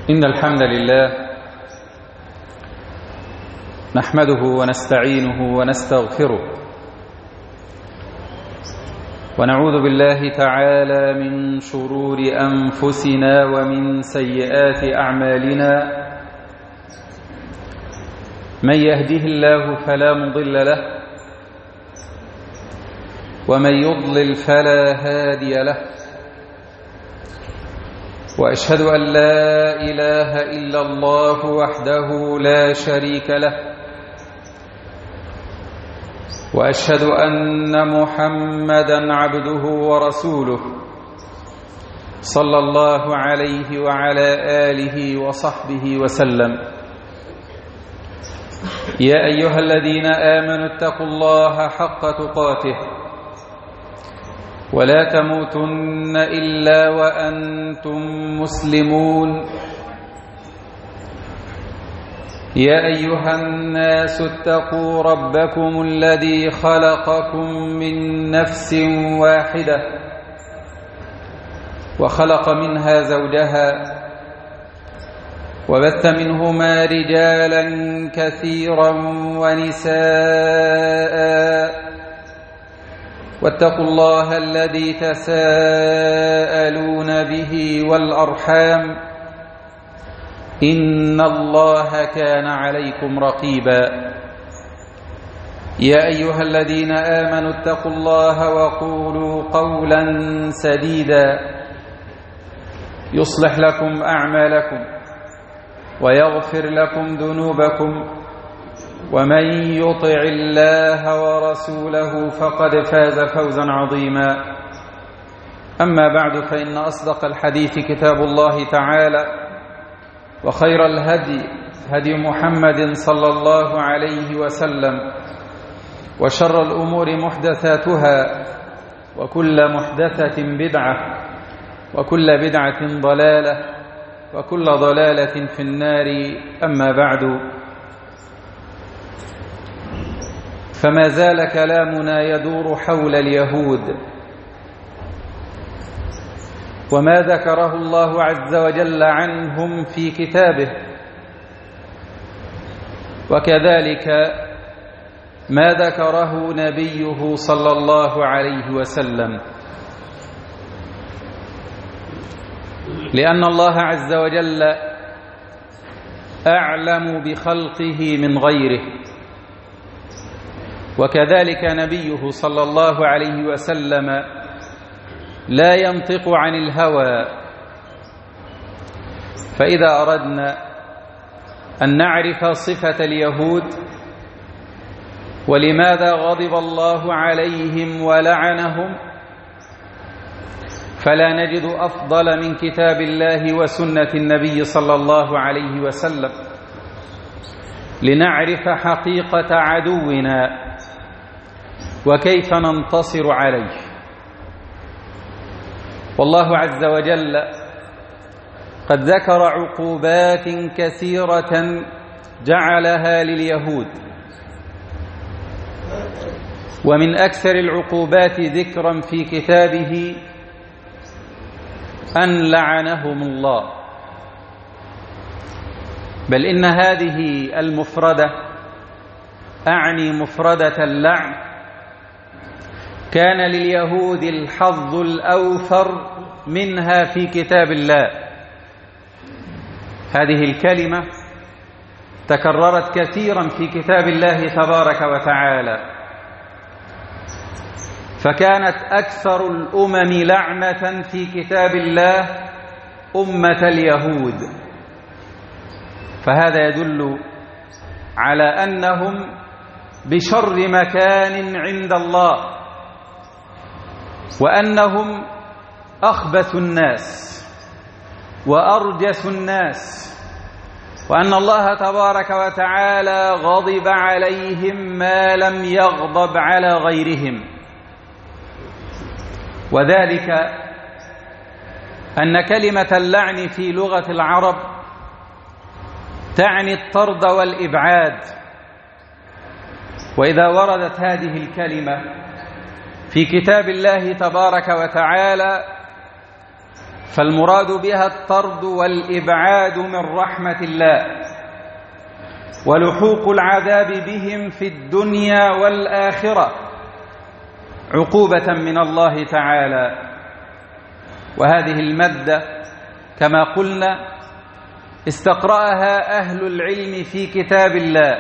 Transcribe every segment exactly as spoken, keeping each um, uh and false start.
إن الحمد لله نحمده ونستعينه ونستغفره ونعوذ بالله تعالى من شرور أنفسنا ومن سيئات أعمالنا. من يهده الله فلا مضل له ومن يضلل فلا هادي له، وأشهد أن لا إله إلا الله وحده لا شريك له، وأشهد أن محمدًا عبده ورسوله صلى الله عليه وعلى آله وصحبه وسلم. يا أيها الذين آمنوا اتقوا الله حق تقاته ولا تموتن إلا وأنتم مسلمون. يا أيها الناس اتقوا ربكم الذي خلقكم من نفس واحدة وخلق منها زوجها وبث منهما رجالا كثيرا ونساء، واتقوا الله الذي تساءلون به والأرحام إن الله كان عليكم رقيبا. يا أيها الذين آمنوا اتقوا الله وقولوا قولا سديدا يصلح لكم أعمالكم ويغفر لكم ذنوبكم، ومن يطع الله ورسوله فقد فاز فوزا عظيما. أما بعد، فإن أصدق الحديث كتاب الله تعالى، وخير الهدي هدي محمد صلى الله عليه وسلم، وشر الأمور محدثاتها، وكل محدثة بدعة، وكل بدعة ضلالة، وكل ضلالة في النار. أما بعد، فما زال كلامنا يدور حول اليهود وما ذكره الله عز وجل عنهم في كتابه، وكذلك ما ذكره نبيه صلى الله عليه وسلم، لأن الله عز وجل أعلم بخلقه من غيره، وكذلك نبيه صلى الله عليه وسلم لا ينطق عن الهوى. فإذا أردنا أن نعرف صفة اليهود ولماذا غضب الله عليهم ولعنهم، فلا نجد أفضل من كتاب الله وسنة النبي صلى الله عليه وسلم لنعرف حقيقة عدونا وكيف ننتصر عليه. والله عز وجل قد ذكر عقوبات كثيرة جعلها لليهود، ومن أكثر العقوبات ذكرا في كتابه أن لعنهم الله. بل إن هذه المفردة، أعني مفردة اللعن، كان لليهود الحظ الأوفر منها في كتاب الله. هذه الكلمة تكررت كثيرا في كتاب الله تبارك وتعالى، فكانت أكثر الأمم لعنة في كتاب الله أمة اليهود. فهذا يدل على أنهم بشر مكان عند الله، وأنهم أخبث الناس وأرجس الناس، وأن الله تبارك وتعالى غضب عليهم ما لم يغضب على غيرهم. وذلك أن كلمة اللعن في لغة العرب تعني الطرد والإبعاد، وإذا وردت هذه الكلمة في كتاب الله تبارك وتعالى فالمراد بها الطرد والإبعاد من رحمة الله ولحوق العذاب بهم في الدنيا والآخرة عقوبة من الله تعالى. وهذه المادة كما قلنا استقرأها أهل العلم في كتاب الله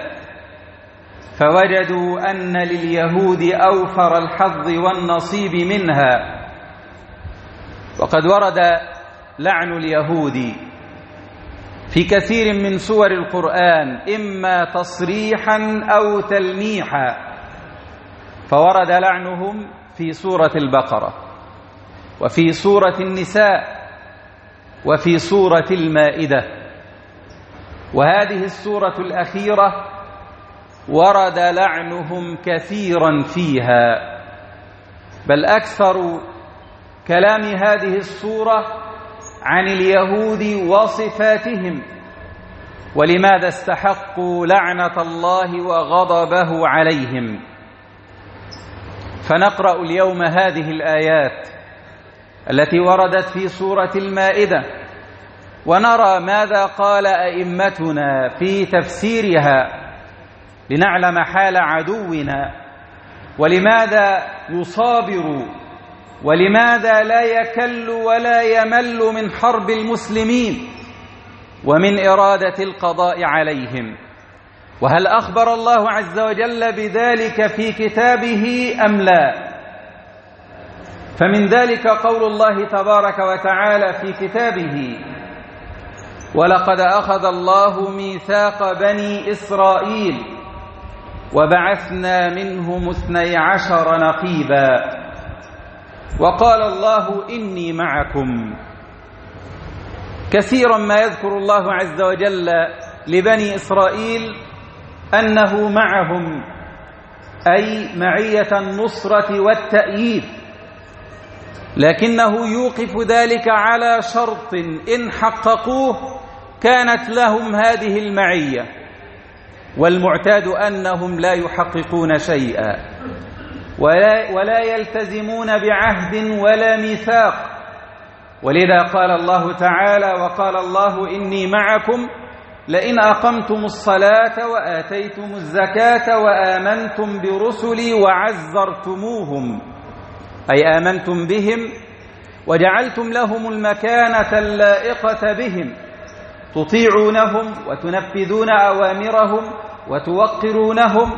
فوجدوا أن لليهود أوفر الحظ والنصيب منها. وقد ورد لعن اليهود في كثير من سور القرآن إما تصريحا أو تلميحا، فورد لعنهم في سورة البقرة وفي سورة النساء وفي سورة المائدة. وهذه السورة الأخيرة ورد لعنهم كثيرا فيها، بل أكثر كلام هذه السورة عن اليهود وصفاتهم ولماذا استحقوا لعنة الله وغضبه عليهم. فنقرأ اليوم هذه الآيات التي وردت في سورة المائدة ونرى ماذا قال أئمتنا في تفسيرها لنعلم حال عدونا ولماذا يصابر ولماذا لا يكل ولا يمل من حرب المسلمين ومن إرادة القضاء عليهم. وهل أخبر الله عز وجل بذلك في كتابه أم لا؟ فمن ذلك قول الله تبارك وتعالى في كتابه: ولقد أخذ الله ميثاق بني إسرائيل وبعثنا منهم اثني عشر نقيبا وقال الله إني معكم. كثيرا ما يذكر الله عز وجل لبني إسرائيل أنه معهم، أي معية النصرة والتأييد، لكنه يوقف ذلك على شرط إن حققوه كانت لهم هذه المعية، والمعتاد أنهم لا يحققون شيئا ولا, ولا يلتزمون بعهد ولا ميثاق. ولذا قال الله تعالى: وقال الله إني معكم لئن أقمتم الصلاة وآتيتم الزكاة وآمنتم برسلي وعزرتموهم، أي آمنتم بهم وجعلتم لهم المكانة اللائقة بهم، تطيعونهم وتنفذون أوامرهم وتوقرونهم.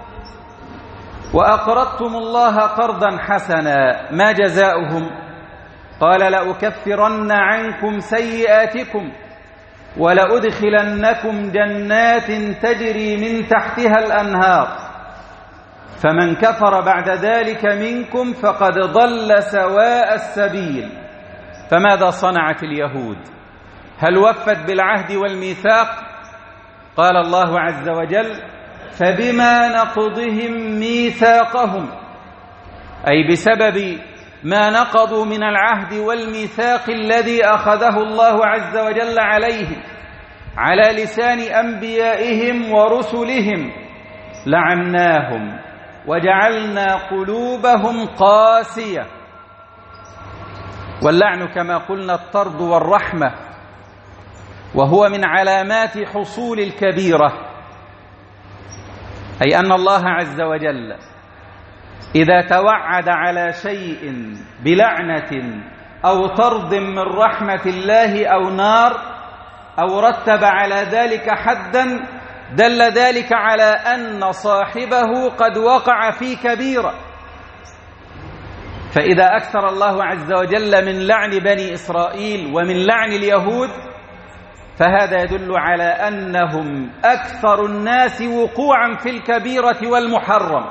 وأقرضتم الله قرضا حسنا ما جزاؤهم؟ قال: لأكفرن عنكم سيئاتكم ولأدخلنكم جنات تجري من تحتها الأنهار فمن كفر بعد ذلك منكم فقد ضل سواء السبيل. فماذا صنعت اليهود؟ هل وفت بالعهد والميثاق؟ قال الله عز وجل: فبما نقضهم ميثاقهم، أي بسبب ما نقضوا من العهد والميثاق الذي أخذه الله عز وجل عليهم على لسان أنبيائهم ورسلهم، لعناهم وجعلنا قلوبهم قاسية. واللعن كما قلنا الطرد والرحمة، وهو من علامات حصول الكبيرة، أي أن الله عز وجل إذا توعد على شيء بلعنة أو طرد من رحمة الله أو نار أو رتب على ذلك حدا دل ذلك على أن صاحبه قد وقع في كبيرة. فإذا أكثر الله عز وجل من لعن بني إسرائيل ومن لعن اليهود فهذا يدل على أنهم أكثر الناس وقوعا في الكبيرة والمحرم،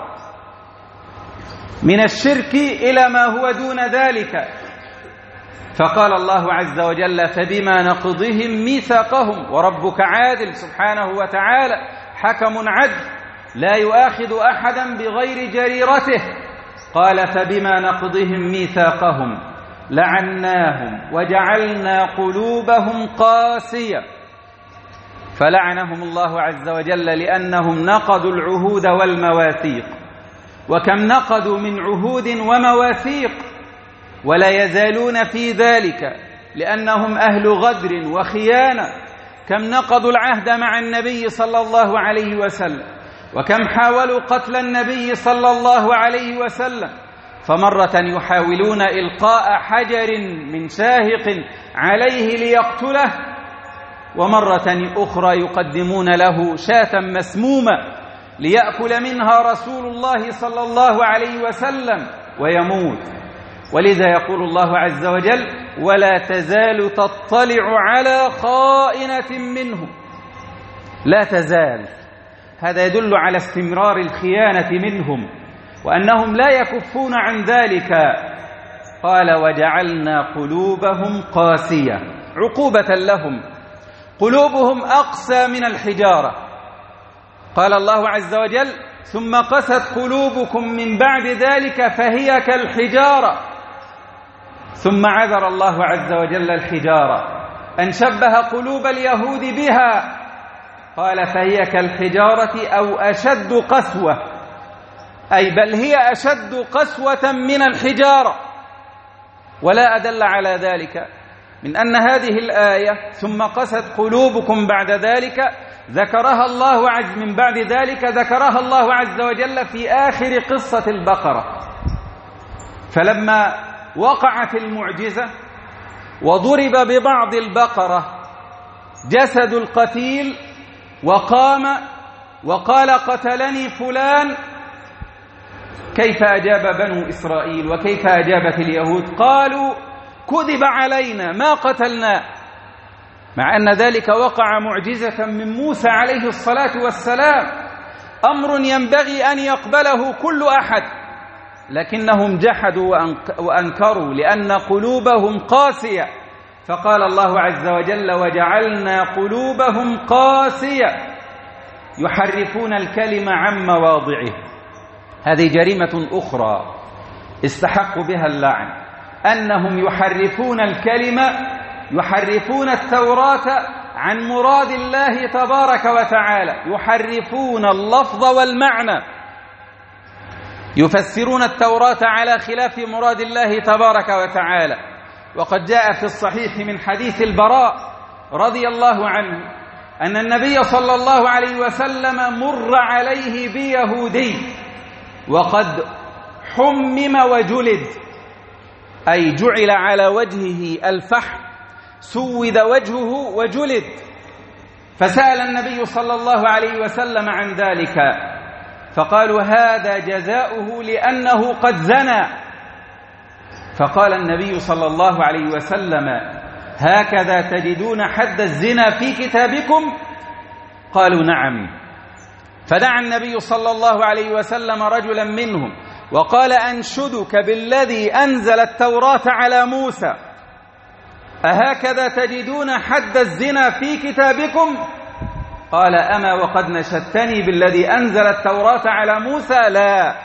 من الشرك إلى ما هو دون ذلك. فقال الله عز وجل: فبما نقضهم ميثاقهم. وربك عادل سبحانه وتعالى، حكم عدل لا يؤاخذ أحدا بغير جريرته. قال: فبما نقضهم ميثاقهم لعناهم وجعلنا قلوبهم قاسية. فلعنهم الله عز وجل لأنهم نقضوا العهود والمواثيق. وكم نقضوا من عهود ومواثيق ولا يزالون في ذلك لأنهم أهل غدر وخيانة. كم نقضوا العهد مع النبي صلى الله عليه وسلم، وكم حاولوا قتل النبي صلى الله عليه وسلم، فمرة يحاولون إلقاء حجر من شاهق عليه ليقتله، ومرة أخرى يقدمون له شاة مسمومة ليأكل منها رسول الله صلى الله عليه وسلم ويموت. ولذا يقول الله عز وجل: ولا تزال تطلع على خائنة منهم. لا تزال، هذا يدل على استمرار الخيانة منهم وأنهم لا يكفون عن ذلك. قال: وجعلنا قلوبهم قاسية، عقوبة لهم، قلوبهم أقسى من الحجارة. قال الله عز وجل: ثم قست قلوبكم من بعد ذلك فهي كالحجارة. ثم عذر الله عز وجل الحجارة أن شبه قلوب اليهود بها، قال: فهي كالحجارة أو أشد قسوة، أي بل هي أشد قسوة من الحجارة. ولا أدل على ذلك من أن هذه الآية ثم قست قلوبكم بعد ذلك ذكرها الله عز من بعد ذلك ذكرها الله عز وجل في آخر قصة البقرة. فلما وقعت المعجزة وضرب ببعض البقرة جسد القتيل وقام وقال: قتلني فلان، كيف أجاب بنو إسرائيل وكيف أجابت اليهود؟ قالوا: كذب علينا ما قتلنا، مع أن ذلك وقع معجزة من موسى عليه الصلاة والسلام، أمر ينبغي أن يقبله كل أحد، لكنهم جحدوا وأنكروا لأن قلوبهم قاسية. فقال الله عز وجل: وجعلنا قلوبهم قاسية يحرفون الكلم عن مواضعه. هذه جريمة أخرى استحقوا بها اللعن، أنهم يحرفون الكلمة، يحرفون التوراة عن مراد الله تبارك وتعالى، يحرفون اللفظ والمعنى، يفسرون التوراة على خلاف مراد الله تبارك وتعالى. وقد جاء في الصحيح من حديث البراء رضي الله عنه أن النبي صلى الله عليه وسلم مر عليه بيهودي وقد حمم وجلد، أي جعل على وجهه الفحم، سود وجهه وجلد. فسأل النبي صلى الله عليه وسلم عن ذلك، فقالوا: هذا جزاؤه لأنه قد زنى. فقال النبي صلى الله عليه وسلم: هكذا تجدون حد الزنا في كتابكم؟ قالوا: نعم. فدعا النبي صلى الله عليه وسلم رجلا منهم وقال: أنشدك بالذي أنزل التوراة على موسى، أهكذا تجدون حد الزنا في كتابكم؟ قال: أما وقد نشدتني بالذي أنزل التوراة على موسى؟ لا،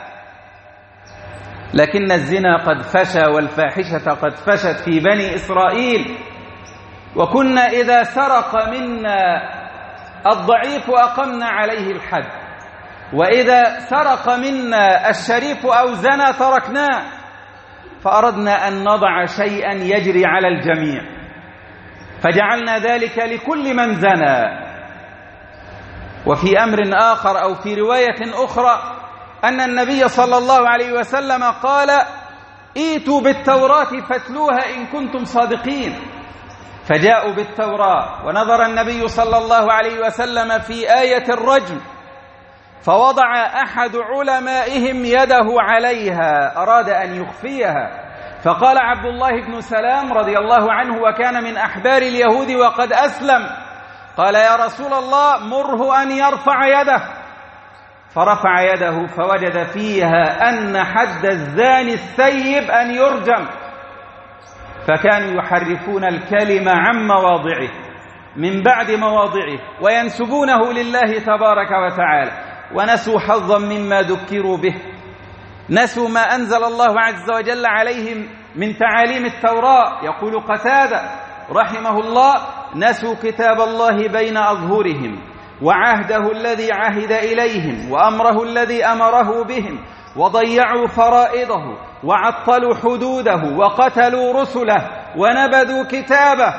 لكن الزنا قد فشى والفاحشة قد فشت في بني إسرائيل، وكنا إذا سرق منا الضعيف أقمنا عليه الحد، وإذا سرق منا الشريف أو زنى تركناه، فأردنا أن نضع شيئا يجري على الجميع، فجعلنا ذلك لكل من زنى. وفي أمر آخر أو في رواية أخرى أن النبي صلى الله عليه وسلم قال: ائتوا بالتوراة فاتلوها إن كنتم صادقين. فجاءوا بالتوراة، ونظر النبي صلى الله عليه وسلم في آية الرجم، فوضع أحد علمائهم يده عليها، أراد أن يخفيها، فقال عبد الله بن سلام رضي الله عنه وكان من أحبار اليهود وقد أسلم، قال: يا رسول الله مره أن يرفع يده. فرفع يده فوجد فيها أن حد الزاني الثيب أن يرجم. فكانوا يحرفون الكلمة عن مواضعه من بعد مواضعه وينسبونه لله تبارك وتعالى، ونسوا حظا مما ذكروا به، نسوا ما أنزل الله عز وجل عليهم من تعاليم التوراة. يقول قتادة رحمه الله: نسوا كتاب الله بين أظهرهم، وعهده الذي عهد إليهم، وأمره الذي أمره بهم، وضيعوا فرائضه، وعطلوا حدوده، وقتلوا رسله، ونبذوا كتابه.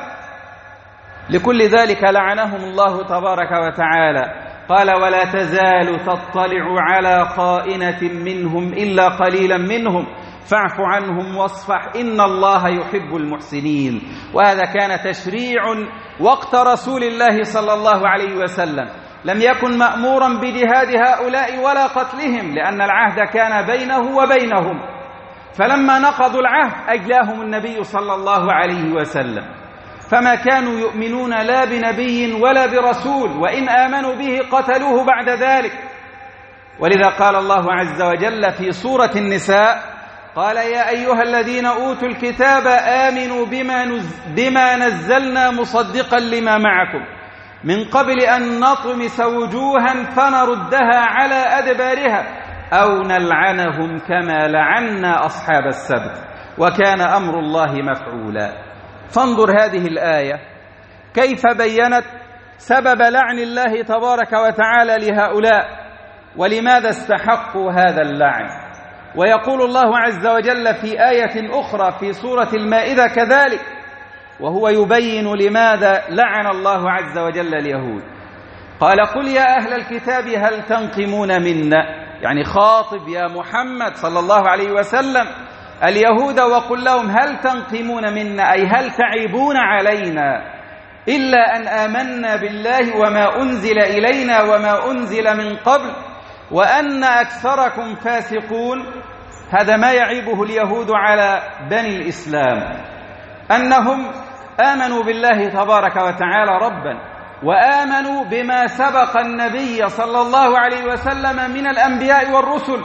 لكل ذلك لعنهم الله تبارك وتعالى. قال: ولا تزال تطلع على خائنة منهم إلا قليلا منهم فاعف عنهم واصفح إن الله يحب المحسنين. وهذا كان تشريع وقت رسول الله صلى الله عليه وسلم، لم يكن مأمورا بجهاد هؤلاء ولا قتلهم، لأن العهد كان بينه وبينهم. فلما نقضوا العهد أجلاهم النبي صلى الله عليه وسلم، فما كانوا يؤمنون لا بنبي ولا برسول، وإن آمنوا به قتلوه بعد ذلك. ولذا قال الله عز وجل في سورة النساء: قال: يا أيها الذين أوتوا الكتاب آمنوا بما, نز... بما نزلنا مصدقا لما معكم من قبل أن نطمس وجوها فنردها على أدبارها أو نلعنهم كما لعنا أصحاب السبت وكان أمر الله مفعولا. فانظر هذه الآية كيف بيّنت سبب لعن الله تبارك وتعالى لهؤلاء ولماذا استحقوا هذا اللعن. ويقول الله عز وجل في آية أخرى في سورة المائدة كذلك، وهو يبين لماذا لعن الله عز وجل اليهود. قال: قل يا أهل الكتاب هل تنقمون منا، يعني خاطب يا محمد صلى الله عليه وسلم اليهود وقل لهم هل تنقمون منا، أي هل تعيبون علينا إلا أن آمنا بالله وما أنزل إلينا وما أنزل من قبل وأن أكثركم فاسقون. هذا ما يعيبه اليهود على بني الإسلام، أنهم آمنوا بالله تبارك وتعالى ربا، وآمنوا بما سبق النبي صلى الله عليه وسلم من الأنبياء والرسل،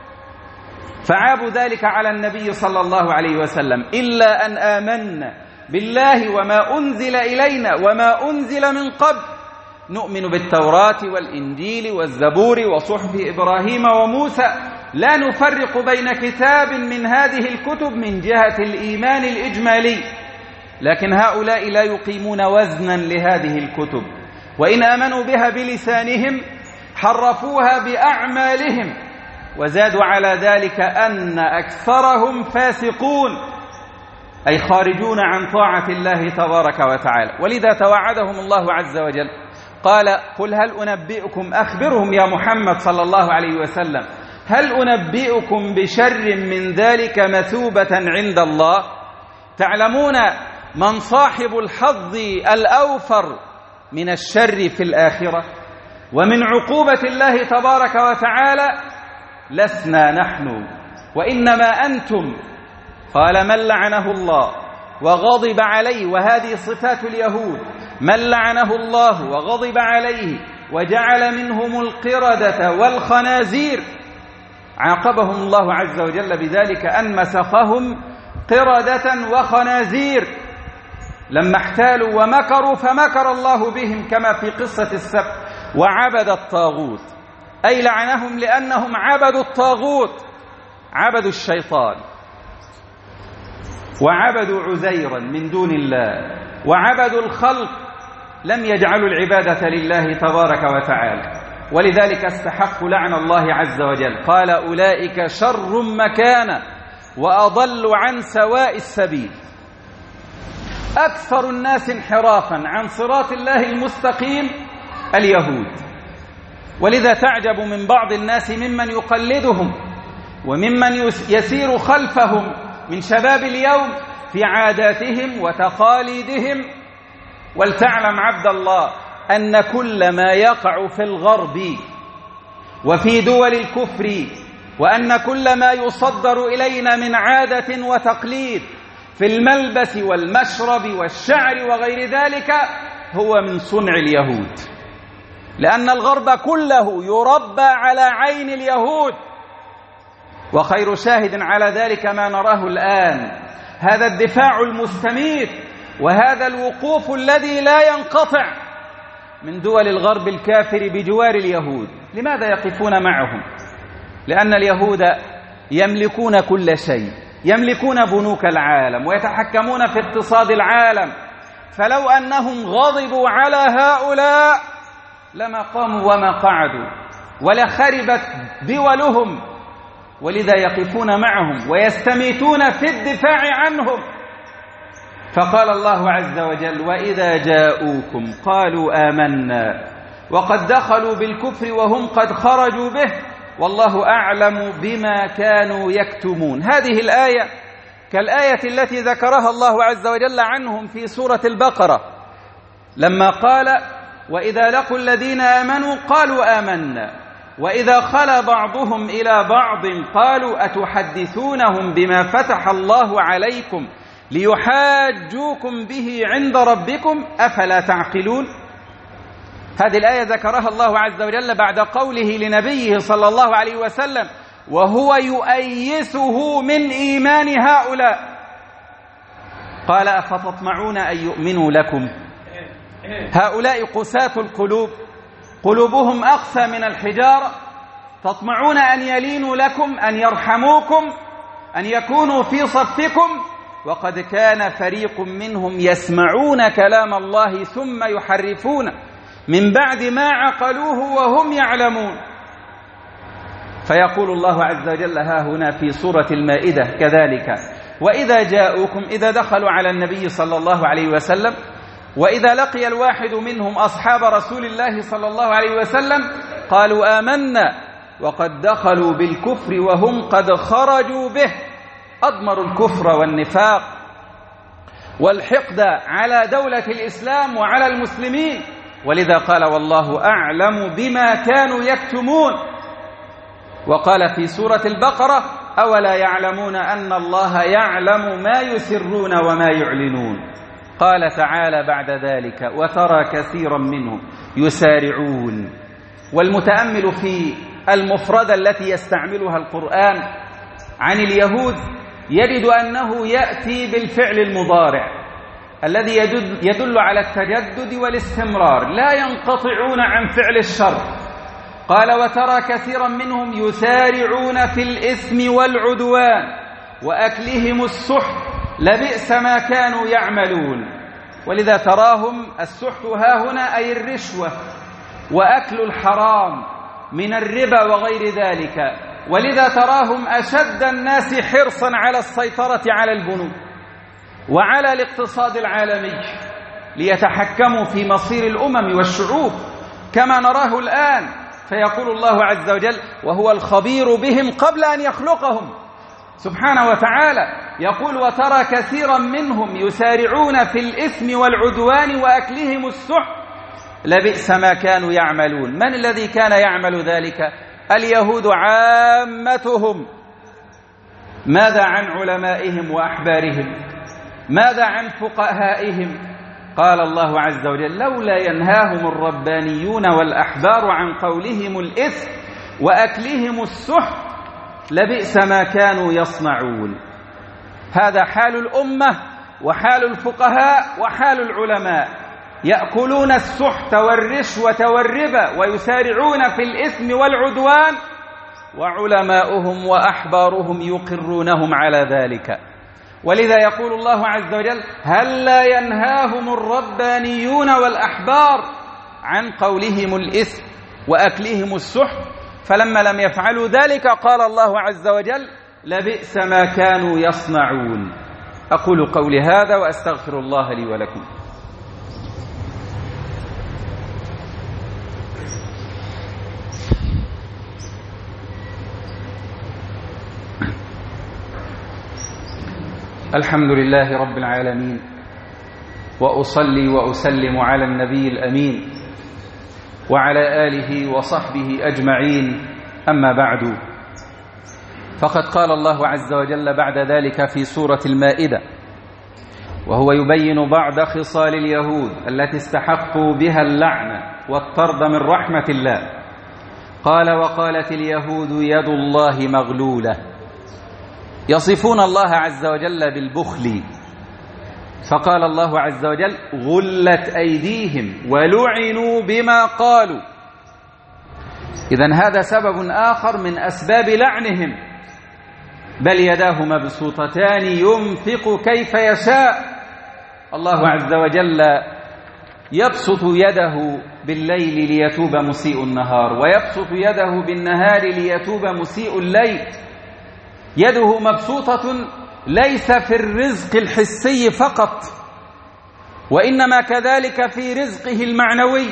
فعابوا ذلك على النبي صلى الله عليه وسلم. إلا أن آمنا بالله وما أنزل إلينا وما أنزل من قبل نؤمن بالتوراة والإنجيل والزبور وصحف إبراهيم وموسى لا نفرق بين كتاب من هذه الكتب من جهة الإيمان الإجمالي. لكن هؤلاء لا يقيمون وزنا لهذه الكتب، وإن آمنوا بها بلسانهم حرفوها بأعمالهم، وزادوا على ذلك أن أكثرهم فاسقون، أي خارجون عن طاعة الله تبارك وتعالى. ولذا توعدهم الله عز وجل قال: قل هل أنبئكم، أخبرهم يا محمد صلى الله عليه وسلم، هل أنبئكم بشر من ذلك مثوبة عند الله؟ تعلمون من صاحب الحظ الأوفر من الشر في الآخرة ومن عقوبة الله تبارك وتعالى؟ لسنا نحن وإنما أنتم. قال: من لعنه الله وغضب عليه، وهذه صفات اليهود، من لعنه الله وغضب عليه وجعل منهم القردة والخنازير، عاقبهم الله عز وجل بذلك أن مسخهم قردة وخنازير لما احتالوا ومكروا فمكر الله بهم كما في قصة السبت. وعبد الطاغوت، أي لعنهم لأنهم عبدوا الطاغوت، عبدوا الشيطان وعبدوا عزيرا من دون الله وعبدوا الخلق، لم يجعلوا العبادة لله تبارك وتعالى، ولذلك استحقوا لعن الله عز وجل. قال: أولئك شر مكانا وأضل عن سواء السبيل. أكثر الناس انحرافا عن صراط الله المستقيم اليهود. ولذا تعجب من بعض الناس ممن يقلدهم وممن يسير خلفهم من شباب اليوم في عاداتهم وتقاليدهم. ولتعلم عبد الله أن كل ما يقع في الغرب وفي دول الكفر، وأن كل ما يصدر إلينا من عادة وتقليد في الملبس والمشرب والشعر وغير ذلك هو من صنع اليهود، لأن الغرب كله يربى على عين اليهود. وخير شاهد على ذلك ما نراه الآن، هذا الدفاع المستميت وهذا الوقوف الذي لا ينقطع من دول الغرب الكافر بجوار اليهود. لماذا يقفون معهم؟ لأن اليهود يملكون كل شيء، يملكون بنوك العالم ويتحكمون في اقتصاد العالم، فلو أنهم غضبوا على هؤلاء لما قاموا وما قعدوا ولخربت دولهم. ولذا يقفون معهم ويستميتون في الدفاع عنهم. فقال الله عز وجل: وإذا جاءوكم قالوا آمنا وقد دخلوا بالكفر وهم قد خرجوا به والله أعلم بما كانوا يكتمون. هذه الآية كالآية التي ذكرها الله عز وجل عنهم في سورة البقرة لما قال: وإذا لقوا الذين آمنوا قالوا آمنا وإذا خلا بعضهم إلى بعض قالوا أتحدثونهم بما فتح الله عليكم ليحاجوكم به عند ربكم أفلا تعقلون. هذه الآية ذكرها الله عز وجل بعد قوله لنبيه صلى الله عليه وسلم وهو يؤيسه من إيمان هؤلاء قال: أفتطمعون أن يؤمنوا لكم؟ هؤلاء قساة القلوب، قلوبهم أقسى من الحجارة، تطمعون أن يلينوا لكم، أن يرحموكم، أن يكونوا في صفكم، وقد كان فريق منهم يسمعون كلام الله ثم يحرفون من بعد ما عقلوه وهم يعلمون. فيقول الله عز وجل ها هنا في سورة المائدة كذلك: وإذا جاءوكم، إذا دخلوا على النبي صلى الله عليه وسلم، وإذا لقي الواحد منهم أصحاب رسول الله صلى الله عليه وسلم قالوا آمنا وقد دخلوا بالكفر وهم قد خرجوا به، أضمروا الكفر والنفاق والحقد على دولة الإسلام وعلى المسلمين، ولذا قال: والله أعلم بما كانوا يكتمون. وقال في سورة البقرة: أولا يعلمون أن الله يعلم ما يسرون وما يعلنون. قال تعالى بعد ذلك: وترى كثيرا منهم يسارعون. والمتأمل في المفردة التي يستعملها القرآن عن اليهود يجد أنه يأتي بالفعل المضارع الذي يدل على التجدد والاستمرار، لا ينقطعون عن فعل الشر. قال: وترى كثيرا منهم يسارعون في الإثم والعدوان وأكلهم السحت لبئس ما كانوا يعملون. ولذا تراهم السحت ها هنا أي الرشوة وأكل الحرام من الربا وغير ذلك، ولذا تراهم أشد الناس حرصا على السيطرة على البنوك وعلى الاقتصاد العالمي ليتحكموا في مصير الأمم والشعوب كما نراه الآن. فيقول الله عز وجل وهو الخبير بهم قبل أن يخلقهم سبحانه وتعالى، يقول: وترى كثيرا منهم يسارعون في الإثم والعدوان وأكلهم السحت لبئس ما كانوا يعملون. من الذي كان يعمل ذلك؟ اليهود عامتهم. ماذا عن علمائهم وأحبارهم؟ ماذا عن فقهائهم؟ قال الله عز وجل: لولا ينهاهم الربانيون والأحبار عن قولهم الإثم وأكلهم السحت لبئس ما كانوا يصنعون. هذا حال الأمة وحال الفقهاء وحال العلماء، يأكلون السحت والرشوة والربا ويسارعون في الإثم والعدوان، وعلماؤهم وأحبارهم يقرونهم على ذلك. ولذا يقول الله عز وجل: هل لا ينهاهم الربانيون والأحبار عن قولهم الإثم وأكلهم السحت؟ فلما لم يفعلوا ذلك قال الله عز وجل: لبئس ما كانوا يصنعون. أقول قولي هذا وأستغفر الله لي ولكم. الحمد لله رب العالمين، وأصلي وأسلم على النبي الأمين وعلى آله وصحبه أجمعين، أما بعد، فقد قال الله عز وجل بعد ذلك في سورة المائدة وهو يبين بعض خصال اليهود التي استحقوا بها اللعنة والطرد من رحمة الله. قال: وقالت اليهود يد الله مغلولة، يصفون الله عز وجل بالبخل، فقال الله عز وجل: غلت أيديهم ولعنوا بما قالوا. إذن هذا سبب آخر من أسباب لعنهم، بل يداه مبسوطتان ينفق كيف يشاء. الله عز وجل يبسط يده بالليل ليتوب مسيء النهار، ويبسط يده بالنهار ليتوب مسيء الليل. يده مبسوطة ليس في الرزق الحسي فقط، وإنما كذلك في رزقه المعنوي.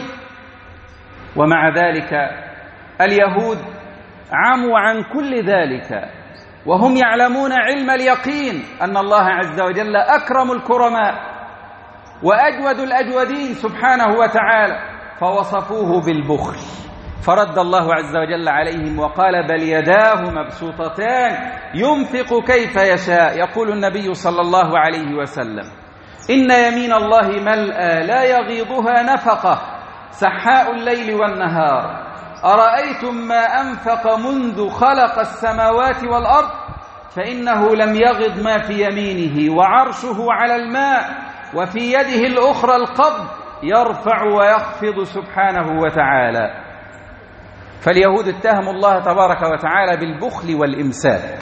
ومع ذلك اليهود عموا عن كل ذلك، وهم يعلمون علم اليقين أن الله عز وجل أكرم الكرماء وأجود الأجودين سبحانه وتعالى، فوصفوه بالبخل، فرد الله عز وجل عليهم وقال: بل يداه مبسوطتان ينفق كيف يشاء. يقول النبي صلى الله عليه وسلم: إن يمين الله ملأى لا يغيضها نفقة سحاء الليل والنهار، أرأيتم ما أنفق منذ خلق السماوات والأرض فإنه لم يغض ما في يمينه، وعرشه على الماء، وفي يده الأخرى القبض، يرفع ويخفض سبحانه وتعالى. فاليهود اتهموا الله تبارك وتعالى بالبخل والإمساك.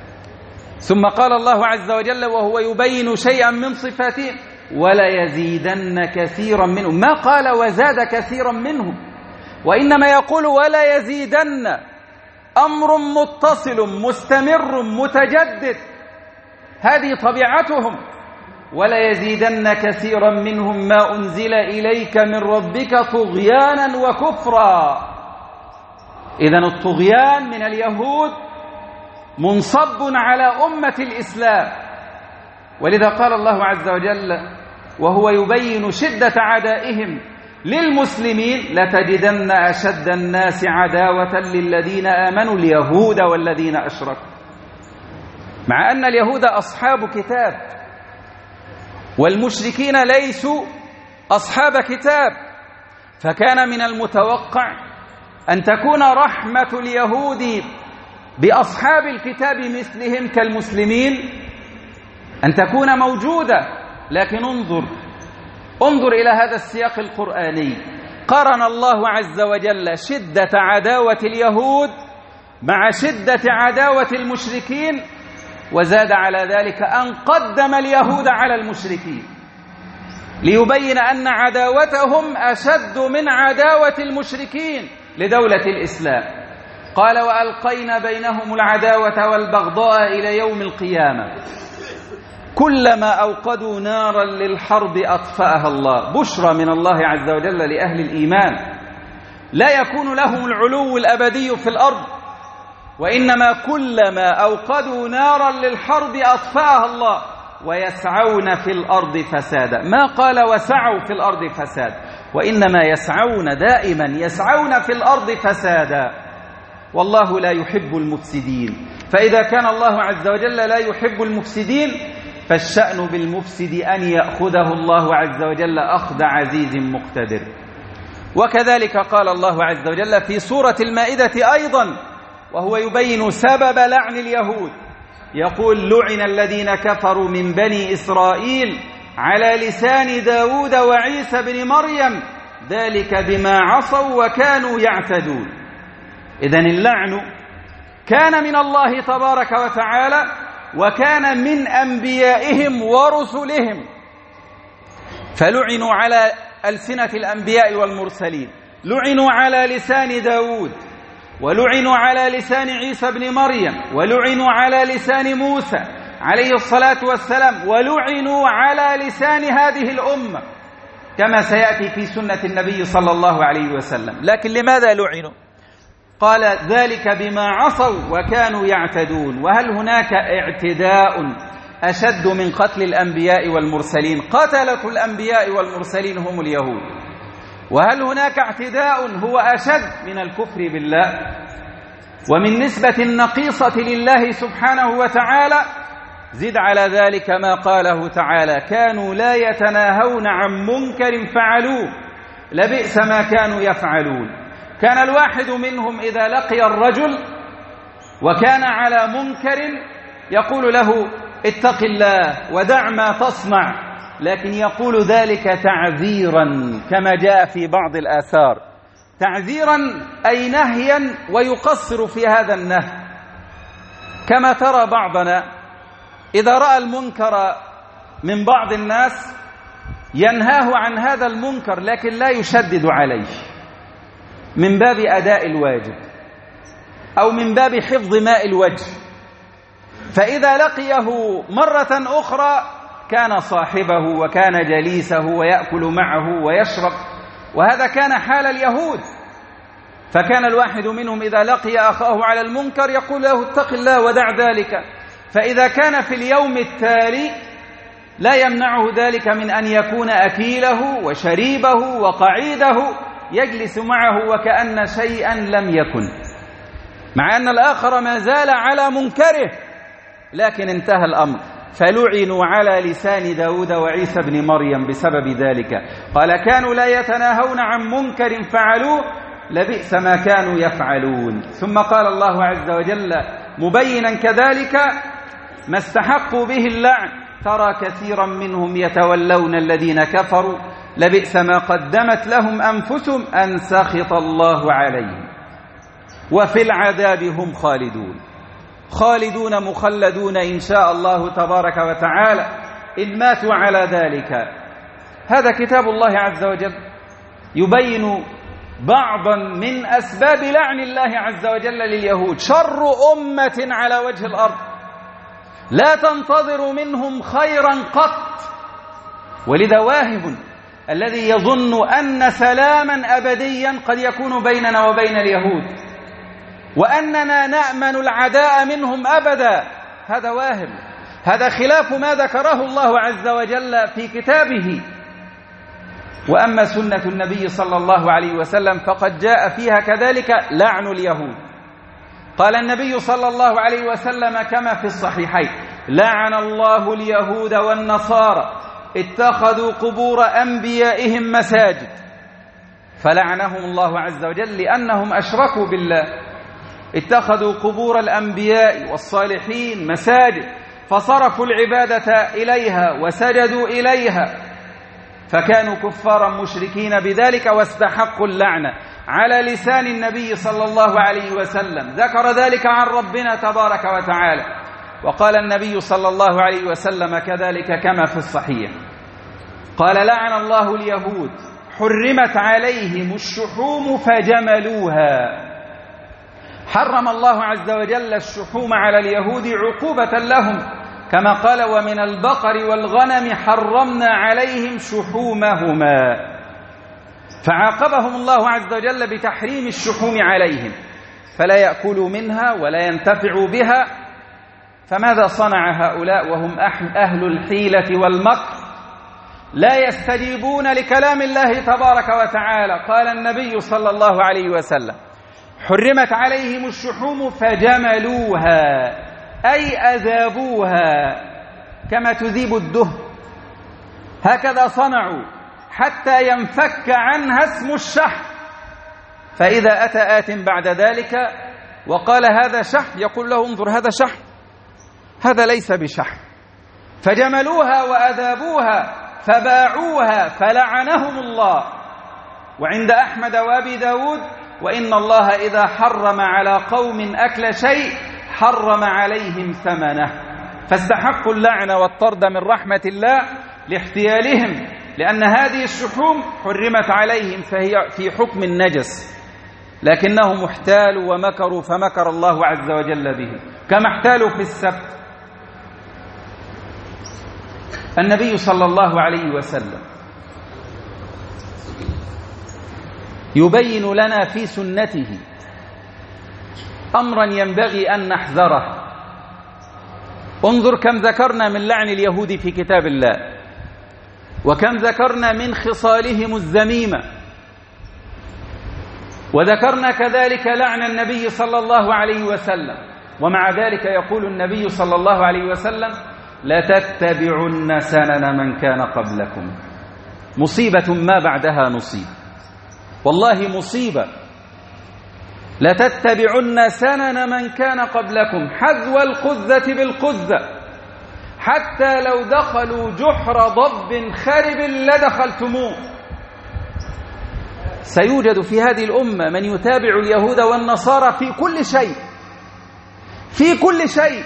ثم قال الله عز وجل وهو يبين شيئا من صفاته: ولا يزيدن كثيرا منهم. ما قال وزاد كثيرا منهم، وإنما يقول ولا يزيدن، أمر متصل مستمر متجدد، هذه طبيعتهم. ولا يزيدن كثيرا منهم ما أنزل إليك من ربك طغيانا وكفرا. إذن الطغيان من اليهود منصب على أمة الإسلام، ولذا قال الله عز وجل وهو يبين شدة عدائهم للمسلمين: لتجدن أشد الناس عداوة للذين آمنوا اليهود والذين أشركوا. مع أن اليهود أصحاب كتاب والمشركين ليسوا أصحاب كتاب، فكان من المتوقع أن تكون رحمة اليهود بأصحاب الكتاب مثلهم كالمسلمين أن تكون موجودة. لكن انظر انظر إلى هذا السياق القرآني، قرن الله عز وجل شدة عداوة اليهود مع شدة عداوة المشركين، وزاد على ذلك أن قدم اليهود على المشركين ليبين أن عداوتهم أشد من عداوة المشركين لدولة الإسلام. قال: وألقينا بينهم العداوة والبغضاء إلى يوم القيامة كلما أوقدوا نارا للحرب أطفأها الله. بشرى من الله عز وجل لأهل الإيمان، لا يكون لهم العلو الأبدي في الأرض، وإنما كلما أوقدوا نارا للحرب أطفأها الله، ويسعون في الأرض فسادا. ما قال وسعوا في الأرض فساد، وإنما يسعون دائما، يسعون في الأرض فسادا، والله لا يحب المفسدين. فإذا كان الله عز وجل لا يحب المفسدين، فالشأن بالمفسد أن يأخذه الله عز وجل أخذ عزيز مقتدر. وكذلك قال الله عز وجل في سورة المائدة أيضا وهو يبين سبب لعن اليهود، يقول: لعن الذين كفروا من بني إسرائيل على لسان داود وعيسى بن مريم ذلك بما عصوا وكانوا يعتدون. إذن اللعن كان من الله تبارك وتعالى، وكان من أنبيائهم ورسلهم، فلعنوا على ألسنة الأنبياء والمرسلين، لعنوا على لسان داود، ولعنوا على لسان عيسى بن مريم، ولعنوا على لسان موسى عليه الصلاة والسلام، ولعنوا على لسان هذه الأمة كما سيأتي في سنة النبي صلى الله عليه وسلم. لكن لماذا لعنوا؟ قال: ذلك بما عصوا وكانوا يعتدون. وهل هناك اعتداء أشد من قتل الأنبياء والمرسلين؟ قتلة الأنبياء والمرسلين هم اليهود. وهل هناك اعتداء هو أشد من الكفر بالله ومن نسبة النقيصة لله سبحانه وتعالى؟ زد على ذلك ما قاله تعالى: كانوا لا يتناهون عن منكر فعلوه لبئس ما كانوا يفعلون. كان الواحد منهم إذا لقي الرجل وكان على منكر يقول له: اتق الله ودع ما تصنع، لكن يقول ذلك تعذيرا كما جاء في بعض الآثار، تعذيرا أي نهيا، ويقصر في هذا النهي. كما ترى بعضنا إذا رأى المنكر من بعض الناس ينهاه عن هذا المنكر لكن لا يشدد عليه من باب أداء الواجب أو من باب حفظ ماء الوجه، فإذا لقيه مرة أخرى كان صاحبه وكان جليسه ويأكل معه ويشرب، وهذا كان حال اليهود. فكان الواحد منهم إذا لقي أخاه على المنكر يقول له اتق الله ودع ذلك، فإذا كان في اليوم التالي لا يمنعه ذلك من أن يكون أكيله وشريبه وقعيده يجلس معه وكأن شيئا لم يكن، مع أن الآخر ما زال على منكره، لكن انتهى الأمر. فلعنوا على لسان داود وعيسى بن مريم بسبب ذلك. قال كانوا لا يتناهون عن منكر فعلوه لبئس ما كانوا يفعلون. ثم قال الله عز وجل مبينا كذلك ما استحقوا به اللعن: ترى كثيرا منهم يتولون الذين كفروا لبئس ما قدمت لهم أنفسهم أن سخط الله عليهم وفي العذاب هم خالدون. خالدون مخلدون إن شاء الله تبارك وتعالى إن ماتوا على ذلك. هذا كتاب الله عز وجل يبين بعضا من أسباب لعن الله عز وجل لليهود. شر أمة على وجه الأرض، لا تنتظر منهم خيرا قط. ولذا واهب الذي يظن أن سلاما أبديا قد يكون بيننا وبين اليهود وأننا نأمن العداء منهم أبدا، هذا واهم. هذا خلاف ما ذكره الله عز وجل في كتابه. وأما سنة النبي صلى الله عليه وسلم فقد جاء فيها كذلك لعن اليهود. قال النبي صلى الله عليه وسلم كما في الصحيحين: لعن الله اليهود والنصارى اتخذوا قبور أنبيائهم مساجد. فلعنهم الله عز وجل لأنهم أشركوا بالله، اتخذوا قبور الأنبياء والصالحين مساجد، فصرفوا العبادة إليها وسجدوا إليها، فكانوا كفارا مشركين بذلك واستحقوا اللعنة على لسان النبي صلى الله عليه وسلم. ذكر ذلك عن ربنا تبارك وتعالى. وقال النبي صلى الله عليه وسلم كذلك كما في الصحيح، قال لعن الله اليهود حرمت عليهم الشحوم فجملوها. حرم الله عز وجل الشحوم على اليهود عقوبة لهم، كما قال: ومن البقر والغنم حرمنا عليهم شحومهما. فعاقبهم الله عز وجل بتحريم الشحوم عليهم، فلا يأكلوا منها ولا ينتفعوا بها. فماذا صنع هؤلاء وهم أهل الحيلة والمكر؟ لا يستجيبون لكلام الله تبارك وتعالى. قال النبي صلى الله عليه وسلم: حرمت عليهم الشحوم فجملوها، أي أذابوها كما تذيب الدهن. هكذا صنعوا حتى ينفك عنها اسم الشحم. فإذا أتى آت بعد ذلك وقال هذا شحم، يقول له انظر هذا شحم، هذا ليس بشحم. فجملوها وأذابوها فباعوها فلعنهم الله. وعند أحمد وأبي داود: وإن الله إذا حرم على قوم أكل شيء حرم عليهم ثمنه. فاستحقوا اللعن والطرد من رحمة الله لاحتيالهم، لأن هذه الشحوم حرمت عليهم فهي في حكم النجس، لكنهم احتالوا ومكروا فمكر الله عز وجل بهم، كما احتالوا في السبت. النبي صلى الله عليه وسلم يبين لنا في سنته أمرا ينبغي أن نحذره. انظر كم ذكرنا من لعن اليهود في كتاب الله، وكم ذكرنا من خصالهم الذميمة، وذكرنا كذلك لعن النبي صلى الله عليه وسلم. ومع ذلك يقول النبي صلى الله عليه وسلم: لتتبعن سنن من كان قبلكم. مصيبة ما بعدها نصيب، والله مصيبة. لتتبعن سنن من كان قبلكم حذو القذة بالقذة، حتى لو دخلوا جحر ضب خرب لدخلتموه. سيوجد في هذه الأمة من يتابع اليهود والنصارى في كل شيء، في كل شيء،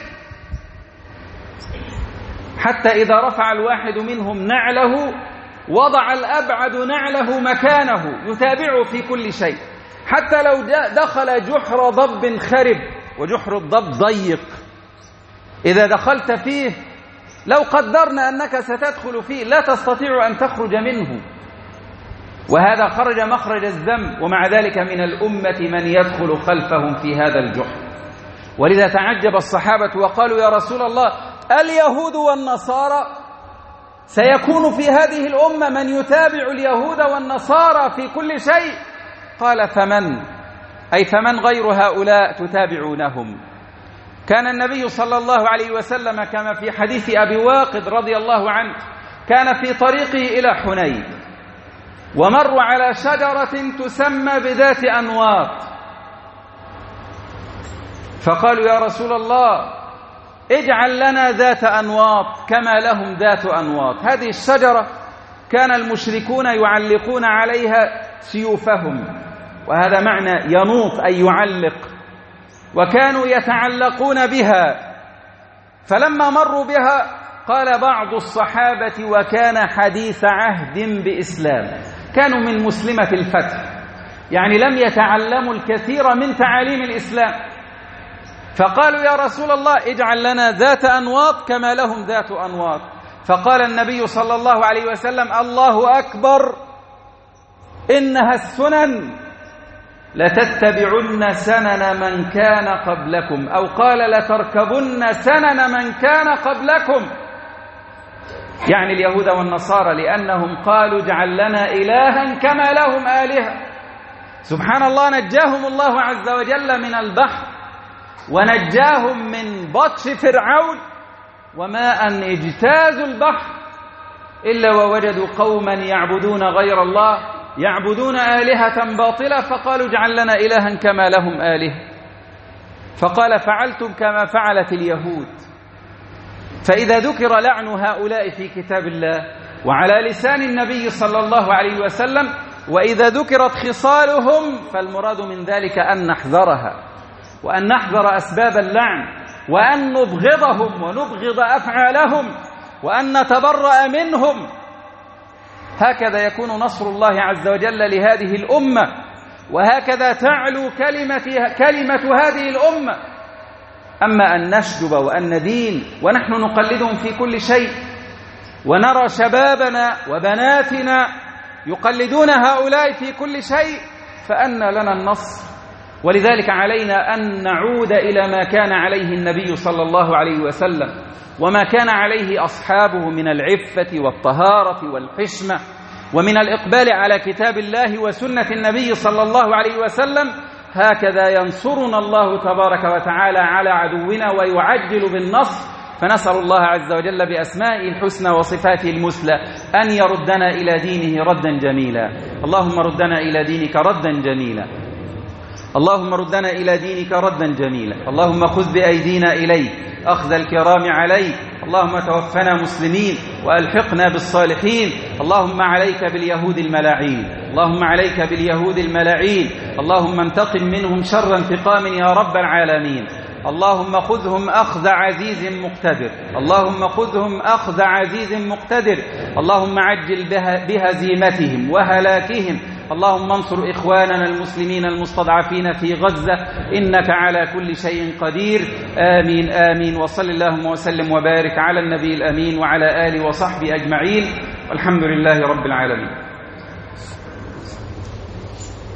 حتى إذا رفع الواحد منهم نعله وضع الأبعد نعله مكانه، يتابعه في كل شيء. حتى لو دخل جحر ضب خرب، وجحر الضب ضيق، إذا دخلت فيه لو قدرنا أنك ستدخل فيه لا تستطيع أن تخرج منه، وهذا خرج مخرج الذنب، ومع ذلك من الأمة من يدخل خلفهم في هذا الجحر. ولذا تعجب الصحابة وقالوا يا رسول الله اليهود والنصارى، سيكون في هذه الأمة من يتابع اليهود والنصارى في كل شيء؟ قال فمن؟ أي فمن غير هؤلاء تتابعونهم؟ كان النبي صلى الله عليه وسلم كما في حديث أبي واقد رضي الله عنه كان في طريقه إلى حنين ومروا على شجرة تسمى بذات أنواط، فقالوا يا رسول الله اجعل لنا ذات أنواط كما لهم ذات أنواط. هذه الشجرة كان المشركون يعلقون عليها سيوفهم، وهذا معنى ينوط أي يعلق، وكانوا يتعلقون بها. فلما مروا بها قال بعض الصحابة وكان حديث عهد بإسلام، كانوا من مسلمة الفتح، يعني لم يتعلموا الكثير من تعاليم الإسلام، فقالوا يا رسول الله اجعل لنا ذات أنواط كما لهم ذات أنواط. فقال النبي صلى الله عليه وسلم الله أكبر إنها السنن لتتبعن سنن من كان قبلكم، أو قال لتركبن سنن من كان قبلكم، يعني اليهود والنصارى، لأنهم قالوا اجعل لنا إلها كما لهم آلهة. سبحان الله، نجاهم الله عز وجل من البحر ونجاهم من بطش فرعون وما أن اجتازوا البحر إلا ووجدوا قوما يعبدون غير الله، يعبدون آلهة باطلة، فقالوا اجعل لنا إلها كما لهم آلهة. فقال فعلتم كما فعلت اليهود. فإذا ذكر لعن هؤلاء في كتاب الله وعلى لسان النبي صلى الله عليه وسلم، وإذا ذكرت خصالهم، فالمراد من ذلك أن نحذرها، وأن نحذر أسباب اللعن، وأن نبغضهم ونبغض أفعالهم، وأن نتبرأ منهم. هكذا يكون نصر الله عز وجل لهذه الأمة، وهكذا تعلو كلمة, كلمة هذه الأمة. أما أن نشجب وأن ندين ونحن نقلدهم في كل شيء، ونرى شبابنا وبناتنا يقلدون هؤلاء في كل شيء، فأنى لنا النصر. ولذلك علينا أن نعود إلى ما كان عليه النبي صلى الله عليه وسلم وما كان عليه أصحابه من العفة والطهارة والحشمة، ومن الإقبال على كتاب الله وسنة النبي صلى الله عليه وسلم. هكذا ينصرنا الله تبارك وتعالى على عدونا ويعجل بالنصر. فنسأل الله عز وجل بأسمائه الحسنى وصفاته المثلى أن يردنا إلى دينه ردا جميلا. اللهم ردنا إلى دينك ردا جميلا، اللهم ردنا إلى دينك ردا جميلا. اللهم خذ بأيدينا إليك أخذ الكرام عليك. اللهم توفنا مسلمين وألحقنا بالصالحين. اللهم عليك باليهود الملاعين، اللهم عليك باليهود الملاعين. اللهم انتقم منهم شر انتقام يا رب العالمين. اللهم خذهم أخذ عزيز مقتدر، اللهم خذهم أخذ عزيز مقتدر. اللهم عجل بهزيمتهم وهلاكهم. اللهم انصر إخواننا المسلمين المستضعفين في غزة، إنك على كل شيء قدير. آمين آمين. وصل اللهم وسلم وبارك على النبي الأمين وعلى آله وصحبه أجمعين، والحمد لله رب العالمين.